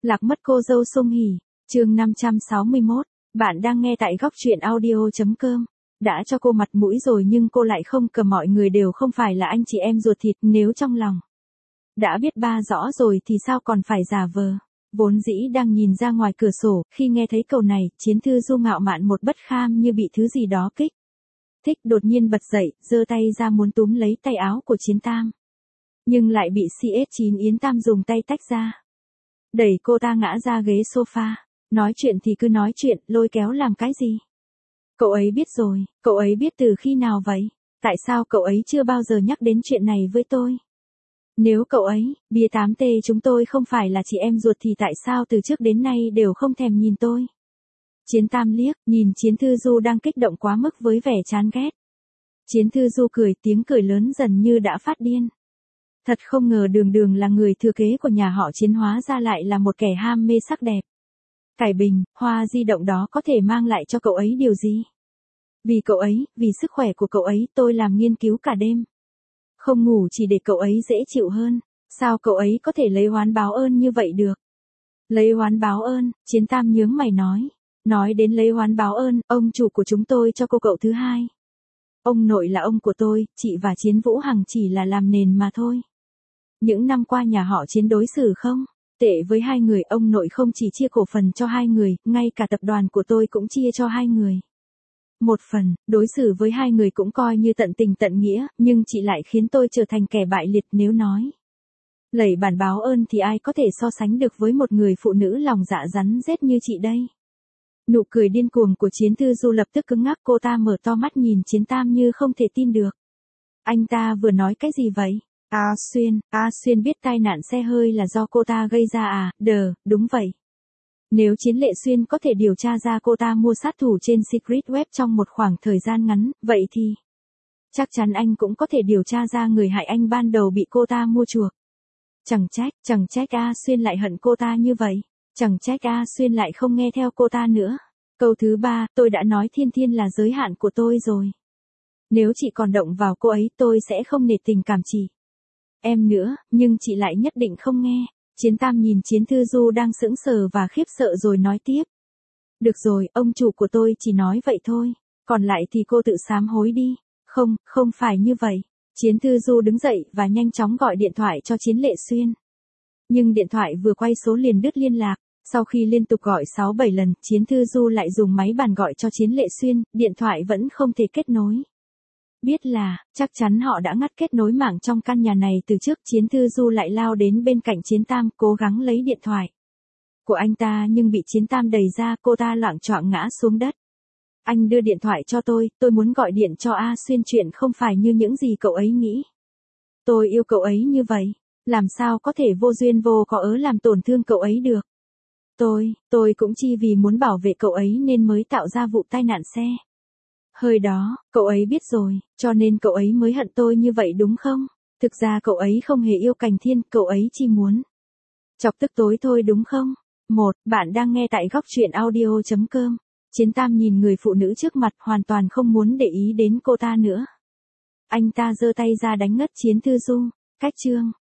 Lạc mất cô dâu Song Hỷ, chương 561, bạn đang nghe tại góc truyện audio.com. Đã cho cô mặt mũi rồi nhưng cô lại không cầm, mọi người đều không phải là anh chị em ruột thịt, nếu trong lòng đã biết ba rõ rồi thì sao còn phải giả vờ. Vốn dĩ đang nhìn ra ngoài cửa sổ, khi nghe thấy câu này, Chiến Thư Du ngạo mạn một bất kham như bị thứ gì đó kích thích, đột nhiên bật dậy, giơ tay ra muốn túm lấy tay áo của Chiến Tam. Nhưng lại bị CS9 Yến Tam dùng tay tách ra, đẩy cô ta ngã ra ghế sofa. Nói chuyện thì cứ nói chuyện, lôi kéo làm cái gì? Cậu ấy biết rồi, cậu ấy biết từ khi nào vậy? Tại sao cậu ấy chưa bao giờ nhắc đến chuyện này với tôi? Nếu cậu ấy, bia 8T chúng tôi không phải là chị em ruột thì tại sao từ trước đến nay đều không thèm nhìn tôi? Chiến Tam liếc, nhìn Chiến Thư Du đang kích động quá mức với vẻ chán ghét. Chiến Thư Du cười, tiếng cười lớn dần như đã phát điên. Thật không ngờ Đường Đường là người thừa kế của nhà họ Chiến, hóa ra lại là một kẻ ham mê sắc đẹp. Cải Bình, hoa di động đó có thể mang lại cho cậu ấy điều gì? Vì cậu ấy, vì sức khỏe của cậu ấy, tôi làm nghiên cứu cả đêm. Không ngủ chỉ để cậu ấy dễ chịu hơn. Sao cậu ấy có thể lấy oán báo ơn như vậy được? Lấy oán báo ơn, Chiến Tam nhướng mày nói. Nói đến lấy oán báo ơn, ông chủ của chúng tôi cho cô cậu thứ hai. Ông nội là ông của tôi, chị và Chiến Vũ Hằng chỉ là làm nền mà thôi. Những năm qua nhà họ Chiến đối xử không tệ với hai người, ông nội không chỉ chia cổ phần cho hai người, ngay cả tập đoàn của tôi cũng chia cho hai người một phần, đối xử với hai người cũng coi như tận tình tận nghĩa, nhưng chị lại khiến tôi trở thành kẻ bại liệt. Nếu nói lẩy bản báo ơn thì ai có thể so sánh được với một người phụ nữ lòng dạ rắn rết như chị đây? Nụ cười điên cuồng của Chiến Thư Du lập tức cứng ngắc, cô ta mở to mắt nhìn Chiến Tam như không thể tin được. Anh ta vừa nói cái gì vậy? A Xuyên biết tai nạn xe hơi là do cô ta gây ra à? Đúng vậy. Nếu Chiến Lệ Xuyên có thể điều tra ra cô ta mua sát thủ trên Secret Web trong một khoảng thời gian ngắn, vậy thì chắc chắn anh cũng có thể điều tra ra người hại anh ban đầu bị cô ta mua chuộc. Chẳng trách A Xuyên lại hận cô ta như vậy. Chẳng trách A Xuyên lại không nghe theo cô ta nữa. Câu thứ 3, tôi đã nói Thiên Thiên là giới hạn của tôi rồi. Nếu chị còn động vào cô ấy tôi sẽ không nể tình cảm chị em nữa, nhưng chị lại nhất định không nghe. Chiến Tam nhìn Chiến Thư Du đang sững sờ và khiếp sợ rồi nói tiếp. Được rồi, ông chủ của tôi chỉ nói vậy thôi. Còn lại thì cô tự sám hối đi. Không phải như vậy. Chiến Thư Du đứng dậy và nhanh chóng gọi điện thoại cho Chiến Lệ Xuyên. Nhưng điện thoại vừa quay số liền đứt liên lạc. Sau khi liên tục gọi 6-7 lần, Chiến Thư Du lại dùng máy bàn gọi cho Chiến Lệ Xuyên, điện thoại vẫn không thể kết nối. Biết là, chắc chắn họ đã ngắt kết nối mạng trong căn nhà này từ trước. Chiến Thư Du lại lao đến bên cạnh Chiến Tam, cố gắng lấy điện thoại của anh ta nhưng bị Chiến Tam đẩy ra, cô ta loạng choạng ngã xuống đất. Anh đưa điện thoại cho tôi muốn gọi điện cho A Xuyên, chuyện không phải như những gì cậu ấy nghĩ. Tôi yêu cậu ấy như vậy, làm sao có thể vô duyên vô cớ làm tổn thương cậu ấy được. Tôi cũng chỉ vì muốn bảo vệ cậu ấy nên mới tạo ra vụ tai nạn xe hơi đó, cậu ấy biết rồi, cho nên cậu ấy mới hận tôi như vậy đúng không? Thực ra cậu ấy không hề yêu Cành Thiên, cậu ấy chỉ muốn chọc tức tối thôi đúng không? Bạn đang nghe tại góc truyện audio.com. Chiến Tam nhìn người phụ nữ trước mặt, hoàn toàn không muốn để ý đến cô ta nữa. Anh ta giơ tay ra đánh ngất Chiến Thư Du. Cách chương